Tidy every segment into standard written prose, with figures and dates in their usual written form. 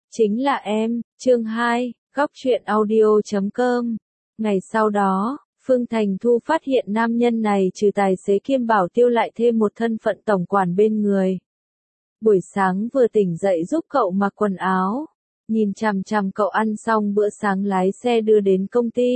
Chính là em, chương 2, góc truyện audio.com. Ngày sau đó, Phương Thành Thu phát hiện nam nhân này trừ tài xế kiêm bảo tiêu lại thêm một thân phận tổng quản bên người. Buổi sáng vừa tỉnh dậy giúp cậu mặc quần áo, nhìn chằm chằm cậu ăn xong bữa sáng lái xe đưa đến công ty.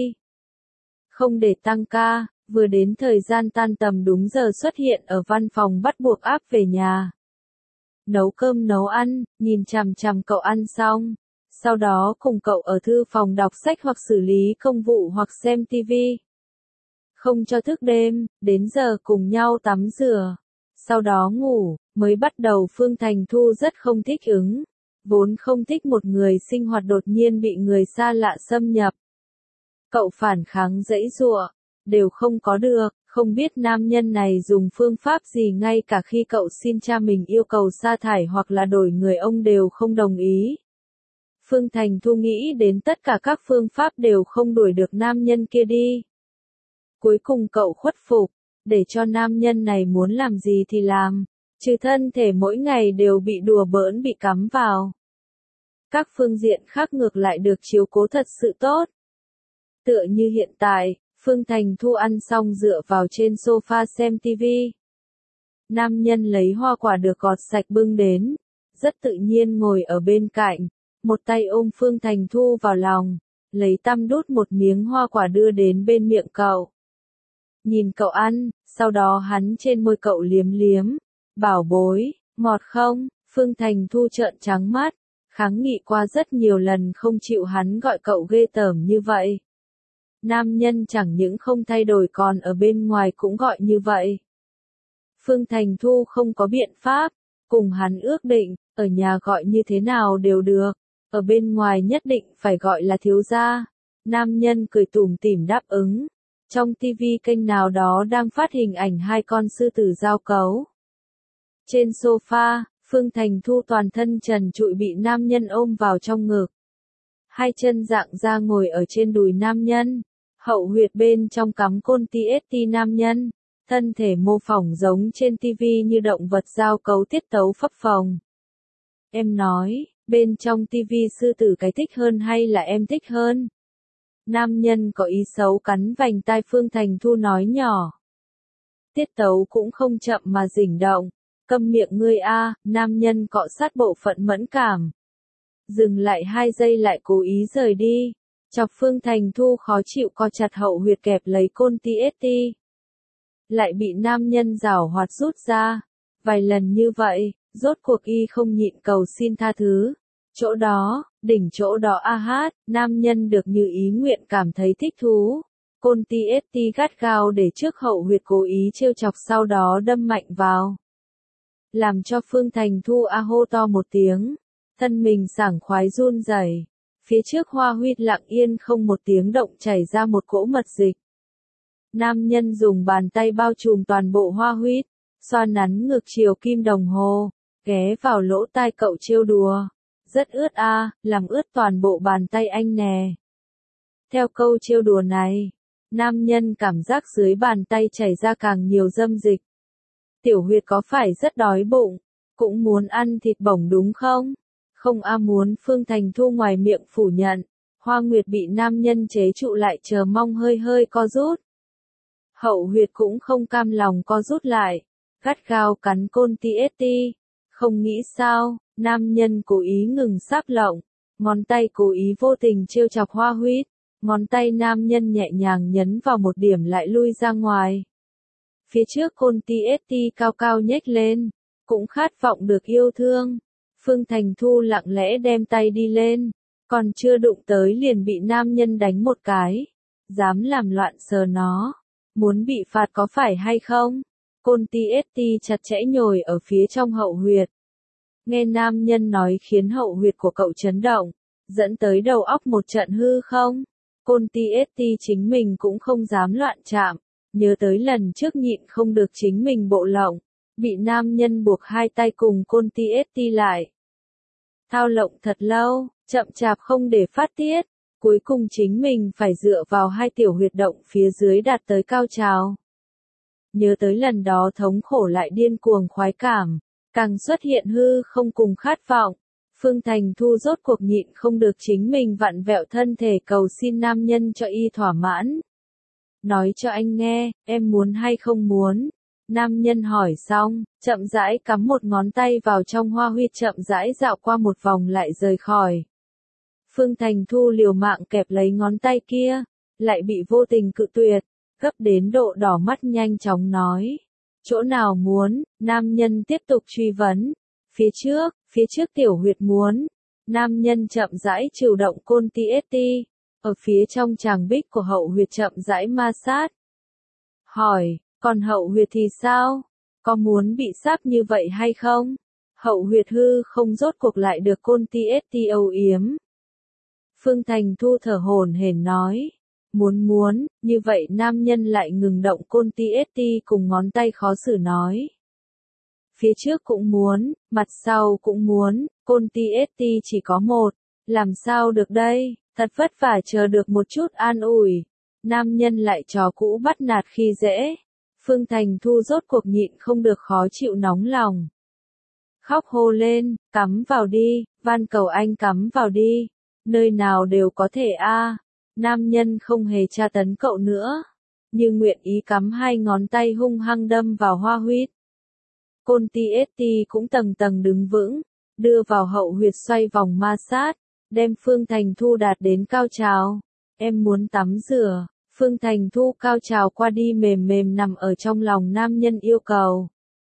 Không để tăng ca, vừa đến thời gian tan tầm đúng giờ xuất hiện ở văn phòng bắt buộc áp về nhà. Nấu cơm nấu ăn, nhìn chằm chằm cậu ăn xong, sau đó cùng cậu ở thư phòng đọc sách hoặc xử lý công vụ hoặc xem tivi. Không cho thức đêm, đến giờ cùng nhau tắm rửa, sau đó ngủ, mới bắt đầu. Phương Thành Thu rất không thích ứng, vốn không thích một người sinh hoạt đột nhiên bị người xa lạ xâm nhập. Cậu phản kháng giãy giụa, đều không có được. Không biết nam nhân này dùng phương pháp gì, ngay cả khi cậu xin cha mình yêu cầu sa thải hoặc là đổi người ông đều không đồng ý. Phương Thành Thu nghĩ đến tất cả các phương pháp đều không đuổi được nam nhân kia đi. Cuối cùng cậu khuất phục, để cho nam nhân này muốn làm gì thì làm, trừ thân thể mỗi ngày đều bị đùa bỡn bị cắm vào. Các phương diện khác ngược lại được chiếu cố thật sự tốt. Tựa như hiện tại, Phương Thành Thu ăn xong dựa vào trên sofa xem tivi. Nam nhân lấy hoa quả được gọt sạch bưng đến, rất tự nhiên ngồi ở bên cạnh, một tay ôm Phương Thành Thu vào lòng, lấy tăm đút một miếng hoa quả đưa đến bên miệng cậu. Nhìn cậu ăn, sau đó hắn trên môi cậu liếm liếm, bảo bối, ngọt không? Phương Thành Thu trợn trắng mắt, kháng nghị qua rất nhiều lần không chịu hắn gọi cậu ghê tởm như vậy. Nam nhân chẳng những không thay đổi còn ở bên ngoài cũng gọi như vậy. Phương Thành Thu không có biện pháp, cùng hắn ước định, ở nhà gọi như thế nào đều được, ở bên ngoài nhất định phải gọi là thiếu gia. Nam nhân cười tủm tỉm đáp ứng. Trong tivi kênh nào đó đang phát hình ảnh hai con sư tử giao cấu. Trên sofa, Phương Thành Thu toàn thân trần trụi bị nam nhân ôm vào trong ngực. Hai chân dạng ra ngồi ở trên đùi nam nhân. Hậu huyệt bên trong cắm côn TST nam nhân, thân thể mô phỏng giống trên tivi như động vật giao cấu tiết tấu phập phồng. Em nói, bên trong tivi sư tử cái thích hơn hay là em thích hơn? Nam nhân có ý xấu cắn vành tai Phương Thành Thu nói nhỏ. Tiết tấu cũng không chậm mà rỉnh động. Câm miệng ngươi a, nam nhân cọ sát bộ phận mẫn cảm. Dừng lại 2 giây lại cố ý rời đi. Chọc Phương Thành Thu khó chịu co chặt hậu huyệt kẹp lấy côn TST. Lại bị nam nhân giảo hoạt rút ra. Vài lần như vậy, rốt cuộc y không nhịn cầu xin tha thứ. Chỗ đó, đỉnh chỗ đó a hát, nam nhân được như ý nguyện cảm thấy thích thú. Côn TST gắt gao để trước hậu huyệt cố ý trêu chọc sau đó đâm mạnh vào. Làm cho Phương Thành Thu a hô to một tiếng. Thân mình sảng khoái run rẩy. Phía trước hoa huyết lặng yên không một tiếng động chảy ra một cỗ mật dịch. Nam nhân dùng bàn tay bao trùm toàn bộ hoa huyết, xoa nắn ngực chiều kim đồng hồ, ghé vào lỗ tai cậu trêu đùa. Rất ướt a, làm ướt toàn bộ bàn tay anh nè. Theo câu trêu đùa này, nam nhân cảm giác dưới bàn tay chảy ra càng nhiều dâm dịch. Tiểu huyệt có phải rất đói bụng, cũng muốn ăn thịt bổng đúng không? Không a muốn. Phương Thành Thu ngoài miệng phủ nhận, Hoa Nguyệt bị nam nhân chế trụ lại chờ mong hơi hơi co rút. Hậu huyệt cũng không cam lòng co rút lại, gắt gao cắn côn TST. Không nghĩ sao, nam nhân cố ý ngừng sáp lộng, ngón tay cố ý vô tình trêu chọc hoa huyết, ngón tay nam nhân nhẹ nhàng nhấn vào một điểm lại lui ra ngoài. Phía trước côn TST cao cao nhếch lên, cũng khát vọng được yêu thương. Phương Thành Thu lặng lẽ đem tay đi lên, còn chưa đụng tới liền bị nam nhân đánh một cái. Dám làm loạn sờ nó, muốn bị phạt có phải hay không? Côn TST chặt chẽ nhồi ở phía trong hậu huyệt. Nghe nam nhân nói khiến hậu huyệt của cậu chấn động, dẫn tới đầu óc một trận hư không? Côn TST chính mình cũng không dám loạn chạm, nhớ tới lần trước nhịn không được chính mình bộ lộng, bị nam nhân buộc hai tay cùng côn TST lại. Thao lộng thật lâu, chậm chạp không để phát tiết, cuối cùng chính mình phải dựa vào hai tiểu huyệt động phía dưới đạt tới cao trào. Nhớ tới lần đó thống khổ lại điên cuồng khoái cảm, càng xuất hiện hư không cùng khát vọng. Phương Thành Thu rốt cuộc nhịn không được chính mình vặn vẹo thân thể cầu xin nam nhân cho y thỏa mãn. Nói cho anh nghe, em muốn hay không muốn? Nam nhân hỏi xong, chậm rãi cắm một ngón tay vào trong hoa huyệt, chậm rãi dạo qua một vòng lại rời khỏi. Phương Thành Thu liều mạng kẹp lấy ngón tay kia, lại bị vô tình cự tuyệt, gấp đến độ đỏ mắt nhanh chóng nói. Chỗ nào muốn? Nam nhân tiếp tục truy vấn. Phía trước tiểu huyệt muốn. Nam nhân chậm rãi chủ động côn ti, ở phía trong tràng bích của hậu huyệt chậm rãi ma sát. Hỏi, còn hậu huyệt thì sao? Có muốn bị sáp như vậy hay không? Hậu huyệt hư không rốt cuộc lại được côn ti âu yếm. Phương Thành Thu thở hổn hển nói. Muốn, như vậy nam nhân lại ngừng động côn ti cùng ngón tay khó xử nói. Phía trước cũng muốn, mặt sau cũng muốn, côn ti chỉ có một, làm sao được đây, thật vất vả chờ được một chút an ủi. Nam nhân lại trò cũ bắt nạt khi dễ. Phương Thành Thu rốt cuộc nhịn không được khó chịu nóng lòng. Khóc hô lên, cắm vào đi, van cầu anh cắm vào đi, nơi nào đều có thể a. Nam nhân không hề tra tấn cậu nữa, nhưng nguyện ý cắm hai ngón tay hung hăng đâm vào hoa huyệt. Côn ti cũng tầng tầng đứng vững, đưa vào hậu huyệt xoay vòng ma sát, đem Phương Thành Thu đạt đến cao trào. Em muốn tắm rửa. Phương Thành Thu cao trào qua đi mềm mềm nằm ở trong lòng nam nhân yêu cầu.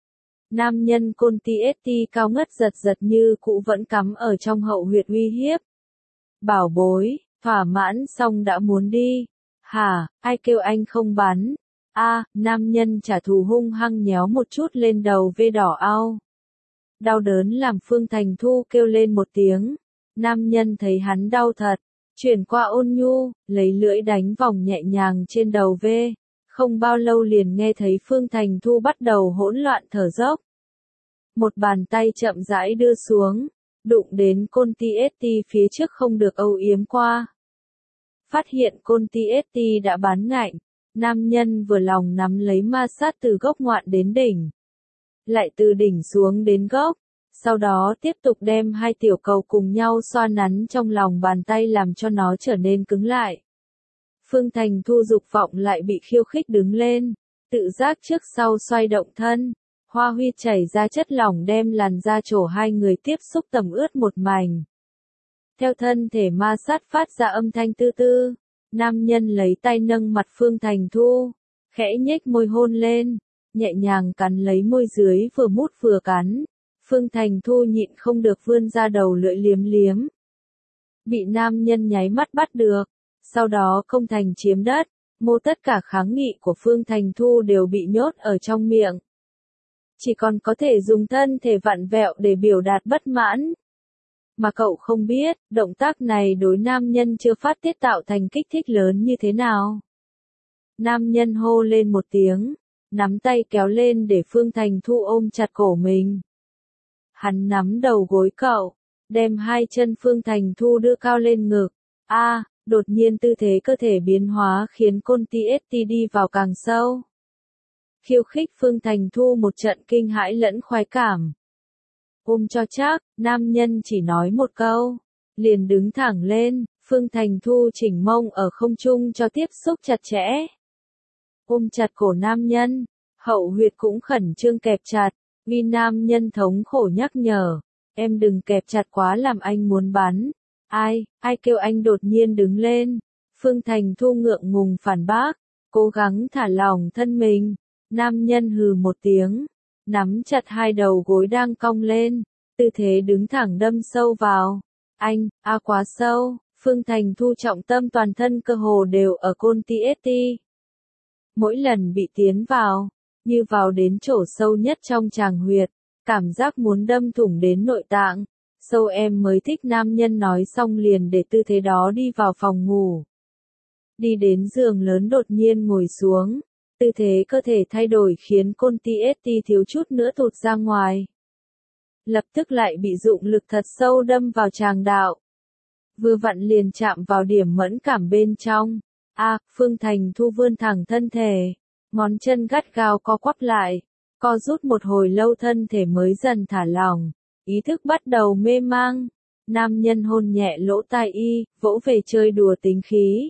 Nam nhân côn ti cao ngất giật như cũ vẫn cắm ở trong hậu huyệt uy hiếp. Bảo bối, thỏa mãn xong đã muốn đi. Hả, ai kêu anh không bắn? Nam nhân trả thù hung hăng nhéo một chút lên đầu vê đỏ ao. Đau đớn làm Phương Thành Thu kêu lên một tiếng. Nam nhân thấy hắn đau thật, chuyển qua ôn nhu, lấy lưỡi đánh vòng nhẹ nhàng trên đầu vê. Không bao lâu liền nghe thấy Phương Thành Thu bắt đầu hỗn loạn thở dốc. Một bàn tay chậm rãi đưa xuống, đụng đến côn ti phía trước không được âu yếm qua. Phát hiện côn ti đã bán ngạnh, nam nhân vừa lòng nắm lấy ma sát từ gốc ngoạn đến đỉnh. Lại từ đỉnh xuống đến gốc, sau đó tiếp tục đem hai tiểu cầu cùng nhau xoa nắn trong lòng bàn tay làm cho nó trở nên cứng lại. Phương Thành Thu dục vọng lại bị khiêu khích đứng lên, tự giác trước sau xoay động thân. Hoa huyệt chảy ra chất lỏng đem làn da trổ hai người tiếp xúc tầm ướt một mảnh. Theo thân thể ma sát phát ra âm thanh tư tư, nam nhân lấy tay nâng mặt Phương Thành Thu, khẽ nhếch môi hôn lên, nhẹ nhàng cắn lấy môi dưới vừa mút vừa cắn. Phương Thành Thu nhịn không được vươn ra đầu lưỡi liếm liếm. Bị nam nhân nháy mắt bắt được, sau đó công thành chiếm đất, tất cả kháng nghị của Phương Thành Thu đều bị nhốt ở trong miệng. Chỉ còn có thể dùng thân thể vặn vẹo để biểu đạt bất mãn. Mà cậu không biết, động tác này đối nam nhân chưa phát tiết tạo thành kích thích lớn như thế nào. Nam nhân hô lên một tiếng, nắm tay kéo lên để Phương Thành Thu ôm chặt cổ mình. Hắn nắm đầu gối cậu, đem hai chân Phương Thành Thu đưa cao lên ngực. Đột nhiên tư thế cơ thể biến hóa khiến côn ti đi vào càng sâu. Khiêu khích Phương Thành Thu một trận kinh hãi lẫn khoái cảm. Ôm cho chắc, nam nhân chỉ nói một câu, liền đứng thẳng lên, Phương Thành Thu chỉnh mông ở không trung cho tiếp xúc chặt chẽ. Ôm chặt cổ nam nhân, hậu huyệt cũng khẩn trương kẹp chặt, vì nam nhân thống khổ nhắc nhở, em đừng kẹp chặt quá làm anh muốn bắn. Ai kêu anh đột nhiên đứng lên. Phương Thành Thu ngượng ngùng phản bác, cố gắng thả lỏng thân mình. Nam nhân hừ một tiếng, nắm chặt hai đầu gối đang cong lên, tư thế đứng thẳng đâm sâu vào. Quá sâu. Phương Thành Thu trọng tâm toàn thân cơ hồ đều ở côn ti. Mỗi lần bị tiến vào, như vào đến chỗ sâu nhất trong tràng huyệt, cảm giác muốn đâm thủng đến nội tạng. Sâu em mới thích, nam nhân nói xong liền để tư thế đó đi vào phòng ngủ. Đi đến giường lớn đột nhiên ngồi xuống, tư thế cơ thể thay đổi khiến côn ti thiếu chút nữa tụt ra ngoài. Lập tức lại bị dụng lực thật sâu đâm vào tràng đạo. Vừa vặn liền chạm vào điểm mẫn cảm bên trong. Phương Thành Thu vươn thẳng thân thể, ngón chân gắt gao co quắp lại, co rút một hồi lâu thân thể mới dần thả lỏng, ý thức bắt đầu mê mang. Nam nhân hôn nhẹ lỗ tai y, vỗ về chơi đùa tính khí.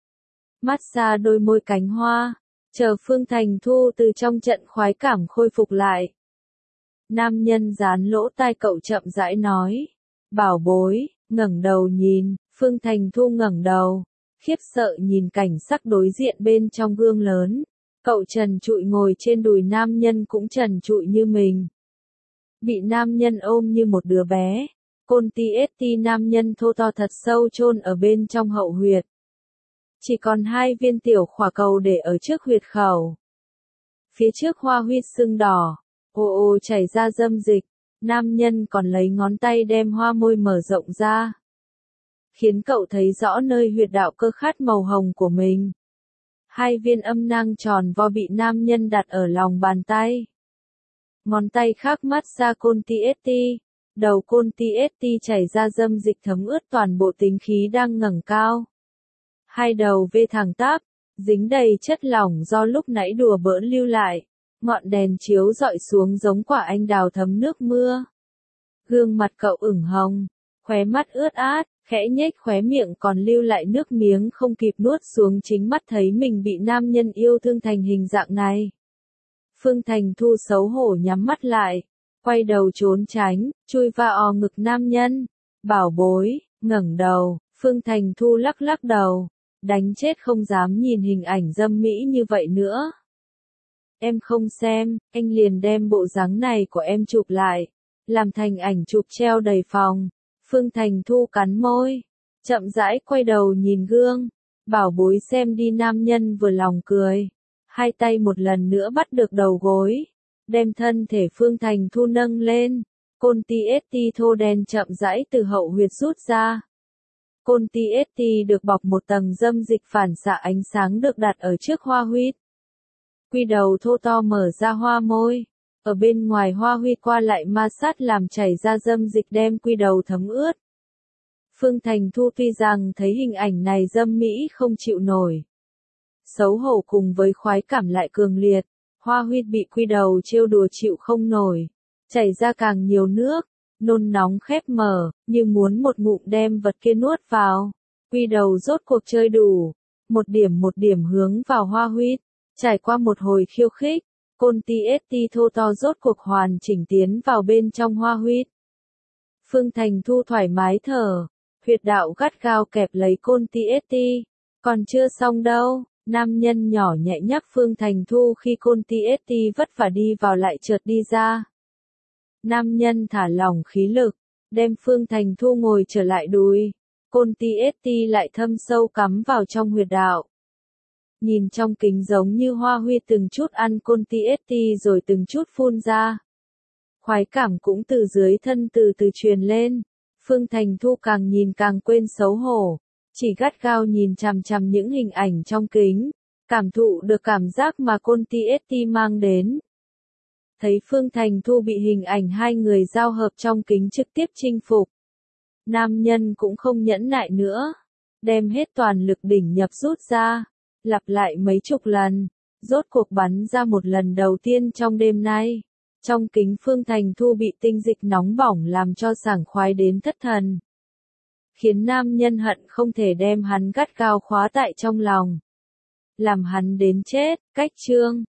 Massage đôi môi cánh hoa, chờ Phương Thành Thu từ trong trận khoái cảm khôi phục lại. Nam nhân dán lỗ tai cậu chậm rãi nói. Bảo bối, ngẩng đầu nhìn, Phương Thành Thu ngẩng đầu, khiếp sợ nhìn cảnh sắc đối diện bên trong gương lớn. Cậu trần trụi ngồi trên đùi nam nhân cũng trần trụi như mình. Bị nam nhân ôm như một đứa bé. Côn ti nam nhân thô to thật sâu chôn ở bên trong hậu huyệt. Chỉ còn 2 viên tiểu khỏa cầu để ở trước huyệt khẩu. Phía trước hoa huyết sưng đỏ, ồ chảy ra dâm dịch. Nam nhân còn lấy ngón tay đem hoa môi mở rộng ra. Khiến cậu thấy rõ nơi huyệt đạo cơ khát màu hồng của mình. 2 viên âm nang tròn vo bị nam nhân đặt ở lòng bàn tay. Ngón tay khác mát xa côn ti. Đầu côn ti chảy ra dâm dịch thấm ướt toàn bộ tính khí đang ngẩng cao. 2 đầu vê thẳng tắp, dính đầy chất lỏng do lúc nãy đùa bỡn lưu lại. Ngọn đèn chiếu dọi xuống giống quả anh đào thấm nước mưa. Gương mặt cậu ửng hồng, khóe mắt ướt át, khẽ nhếch khóe miệng còn lưu lại nước miếng không kịp nuốt xuống, chính mắt thấy mình bị nam nhân yêu thương thành hình dạng này. Phương Thành Thu xấu hổ nhắm mắt lại, quay đầu trốn tránh, chui vào ngực nam nhân. Bảo bối, ngẩng đầu, Phương Thành Thu lắc lắc đầu, đánh chết không dám nhìn hình ảnh dâm mỹ như vậy nữa. Em không xem, anh liền đem bộ dáng này của em chụp lại, làm thành ảnh chụp treo đầy phòng. Phương Thành Thu cắn môi, chậm rãi quay đầu nhìn gương. Bảo bối xem đi, nam nhân vừa lòng cười. 2 tay một lần nữa bắt được đầu gối, đem thân thể Phương Thành Thu nâng lên. Côn ti thô đen chậm rãi từ hậu huyệt rút ra. Côn ti được bọc một tầng dâm dịch phản xạ ánh sáng được đặt ở trước hoa huyệt. Quy đầu thô to mở ra hoa môi, ở bên ngoài hoa huyệt qua lại ma sát làm chảy ra dâm dịch đem quy đầu thấm ướt. Phương Thành Thu tuy rằng thấy hình ảnh này dâm mỹ không chịu nổi. Xấu hổ cùng với khoái cảm lại cường liệt, hoa huyệt bị quy đầu trêu đùa chịu không nổi, chảy ra càng nhiều nước, nôn nóng khép mở, như muốn một ngụm đem vật kia nuốt vào. Quy đầu rốt cuộc chơi đủ, một điểm hướng vào hoa huyệt. Trải qua một hồi khiêu khích, côn ti thô to rốt cuộc hoàn chỉnh tiến vào bên trong hoa huyệt. Phương Thành Thu thoải mái thở, huyệt đạo gắt gao kẹp lấy côn ti. Còn chưa xong đâu, nam nhân nhỏ nhẹ nhắc Phương Thành Thu khi côn ti vất vả đi vào lại chợt đi ra. Nam nhân thả lỏng khí lực, đem Phương Thành Thu ngồi trở lại đùi. Côn ti lại thâm sâu cắm vào trong huyệt đạo. Nhìn trong kính giống như hoa huyệt từng chút ăn côn ti rồi từng chút phun ra. Khoái cảm cũng từ dưới thân từ từ truyền lên. Phương Thành Thu càng nhìn càng quên xấu hổ, chỉ gắt gao nhìn chằm chằm những hình ảnh trong kính, cảm thụ được cảm giác mà côn ti mang đến. Thấy Phương Thành Thu bị hình ảnh 2 người giao hợp trong kính trực tiếp chinh phục. Nam nhân cũng không nhẫn nại nữa, đem hết toàn lực đỉnh nhập rút ra, lặp lại mấy chục lần, rốt cuộc bắn ra một lần đầu tiên trong đêm nay. Trong kính Phương Thành Thu bị tinh dịch nóng bỏng làm cho sảng khoái đến thất thần. Khiến nam nhân hận không thể đem hắn gắt gao khóa tại trong lòng. Làm hắn đến chết, cách chương.